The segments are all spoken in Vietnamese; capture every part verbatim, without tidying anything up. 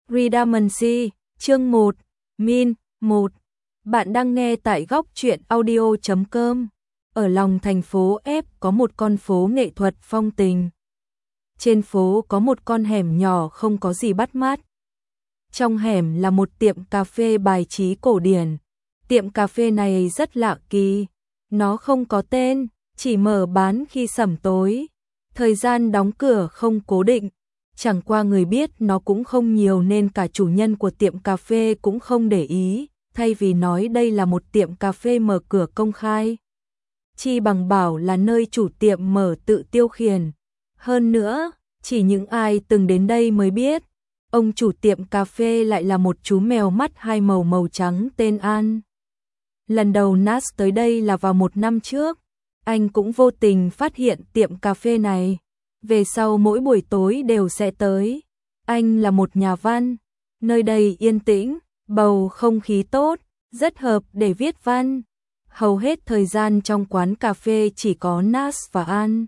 Redundancy, chương một, Min, một. Bạn đang nghe tại góc truyện audio chấm com. Ở lòng thành phố F có một con phố nghệ thuật phong tình. Trên phố có một con hẻm nhỏ không có gì bắt mắt. Trong hẻm là một tiệm cà phê bài trí cổ điển. Tiệm cà phê này rất lạ kỳ. Nó không có tên, chỉ mở bán khi sẩm tối. Thời gian đóng cửa không cố định. Chẳng qua người biết nó cũng không nhiều nên cả chủ nhân của tiệm cà phê cũng không để ý, thay vì nói đây là một tiệm cà phê mở cửa công khai. Chi bằng bảo là nơi chủ tiệm mở tự tiêu khiển. Hơn nữa, chỉ những ai từng đến đây mới biết, ông chủ tiệm cà phê lại là một chú mèo mắt hai màu màu trắng tên An. Lần đầu Nas tới đây là vào một năm trước, anh cũng vô tình phát hiện tiệm cà phê này. Về sau mỗi buổi tối đều sẽ tới. Anh là một nhà văn, nơi đây yên tĩnh, bầu không khí tốt, rất hợp để viết văn. Hầu hết thời gian trong quán cà phê chỉ có Nas và An.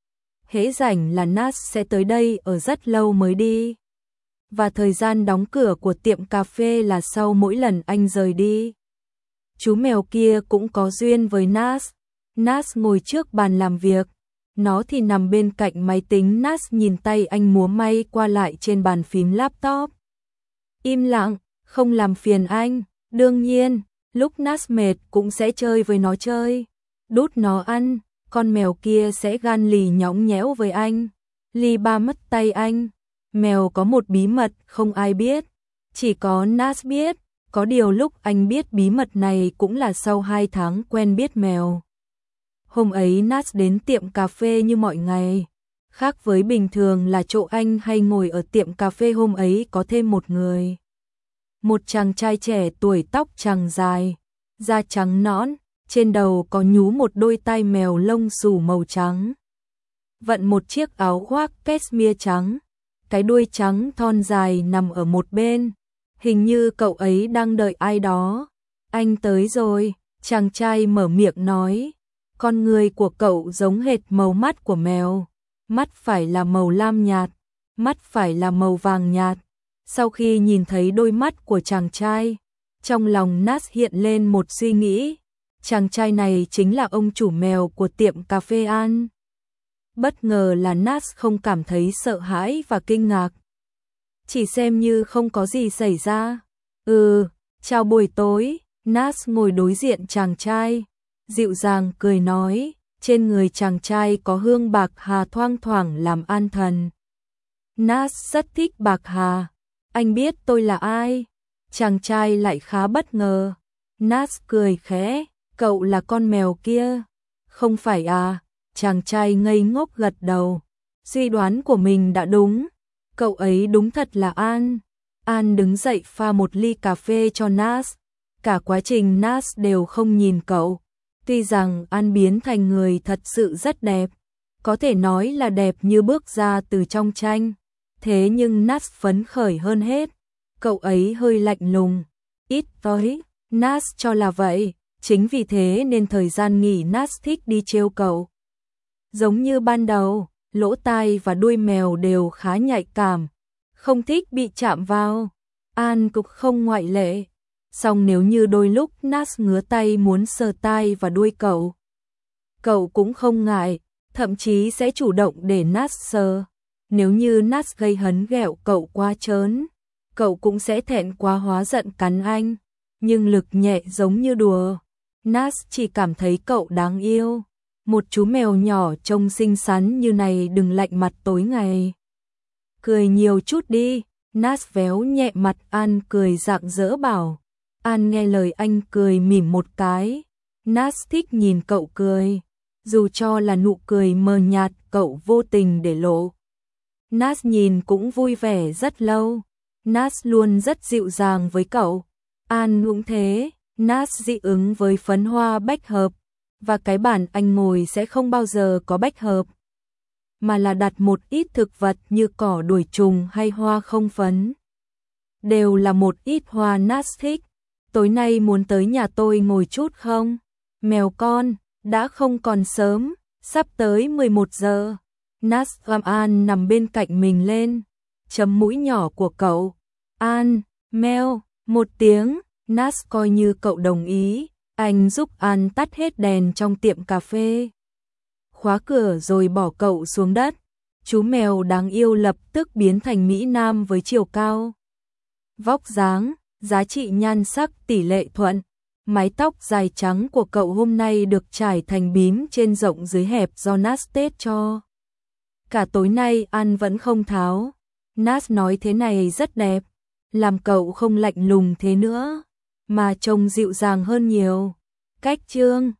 Hễ rảnh là Nas sẽ tới đây ở rất lâu mới đi. Và thời gian đóng cửa của tiệm cà phê là sau mỗi lần anh rời đi. Chú mèo kia cũng có duyên với Nas. Nas ngồi trước bàn làm việc. Nó thì nằm bên cạnh máy tính. Nas nhìn tay anh múa may qua lại trên bàn phím laptop. Im lặng, không làm phiền anh. Đương nhiên, lúc Nas mệt cũng sẽ chơi với nó chơi. Đút nó ăn, con mèo kia sẽ gan lì nhõng nhẽo với anh. Ly ba mất tay anh. Mèo có một bí mật không ai biết. Chỉ có Nas biết. Có điều lúc anh biết bí mật này cũng là sau hai tháng quen biết mèo. Hôm ấy Nas đến tiệm cà phê như mọi ngày. Khác với bình thường là chỗ anh hay ngồi ở tiệm cà phê, hôm ấy có thêm một người. Một chàng trai trẻ tuổi, tóc trắng dài, da trắng nõn, trên đầu có nhú một đôi tai mèo lông xù màu trắng. Vận một chiếc áo khoác cashmere trắng, cái đuôi trắng thon dài nằm ở một bên. Hình như cậu ấy đang đợi ai đó. Anh tới rồi, chàng trai mở miệng nói. Con người của cậu giống hệt màu mắt của mèo. Mắt phải là màu lam nhạt, mắt phải là màu vàng nhạt. Sau khi nhìn thấy đôi mắt của chàng trai, trong lòng Nas hiện lên một suy nghĩ. Chàng trai này chính là ông chủ mèo của tiệm cà phê An. Bất ngờ là Nas không cảm thấy sợ hãi và kinh ngạc. Chỉ xem như không có gì xảy ra. Ừ, chào buổi tối. Nas ngồi đối diện chàng trai, dịu dàng cười nói. Trên người chàng trai có hương bạc hà thoang thoảng làm an thần. Nas rất thích bạc hà. Anh biết tôi là ai? Chàng trai lại khá bất ngờ. Nas cười khẽ. Cậu là con mèo kia. Không phải à? Chàng trai ngây ngốc gật đầu. Suy đoán của mình đã đúng. Cậu ấy đúng thật là An. An đứng dậy pha một ly cà phê cho Nas. Cả quá trình Nas đều không nhìn cậu. Tuy rằng An biến thành người thật sự rất đẹp, có thể nói là đẹp như bước ra từ trong tranh. Thế nhưng Nas phấn khởi hơn hết. Cậu ấy hơi lạnh lùng. Ít tới, Nas cho là vậy. Chính vì thế nên thời gian nghỉ Nas thích đi trêu cậu. Giống như ban đầu, lỗ tai và đuôi mèo đều khá nhạy cảm, không thích bị chạm vào. An cũng không ngoại lệ. Song nếu như đôi lúc Nas ngứa tay muốn sờ tai và đuôi cậu, cậu cũng không ngại, thậm chí sẽ chủ động để Nas sờ. Nếu như Nas gây hấn ghẹo cậu quá trớn, cậu cũng sẽ thẹn quá hóa giận cắn anh, nhưng lực nhẹ giống như đùa. Nas chỉ cảm thấy cậu đáng yêu. Một chú mèo nhỏ trông xinh xắn như này đừng lạnh mặt tối ngày. Cười nhiều chút đi. Nas véo nhẹ mặt An cười rạng rỡ bảo. An nghe lời anh cười mỉm một cái. Nas thích nhìn cậu cười. Dù cho là nụ cười mờ nhạt cậu vô tình để lộ. Nas nhìn cũng vui vẻ rất lâu. Nas luôn rất dịu dàng với cậu. An cũng thế. Nas dị ứng với phấn hoa bách hợp. Và cái bàn anh ngồi sẽ không bao giờ có bách hợp, mà là đặt một ít thực vật như cỏ đuổi trùng hay hoa không phấn. Đều là một ít hoa Nas thích. Tối nay muốn tới nhà tôi ngồi chút không? Mèo con, đã không còn sớm, sắp tới mười một giờ. Nas ôm An nằm bên cạnh mình lên, chấm mũi nhỏ của cậu. An, meo, một tiếng, Nas coi như cậu đồng ý, anh giúp An tắt hết đèn trong tiệm cà phê. Khóa cửa rồi bỏ cậu xuống đất. Chú mèo đáng yêu lập tức biến thành Mỹ Nam với chiều cao, vóc dáng, giá trị nhan sắc tỷ lệ thuận. Mái tóc dài trắng của cậu hôm nay được trải thành bím trên rộng dưới hẹp do Nas tết cho. Cả tối nay An vẫn không tháo. Nas nói thế này rất đẹp, làm cậu không lạnh lùng thế nữa, mà trông dịu dàng hơn nhiều. Cách trương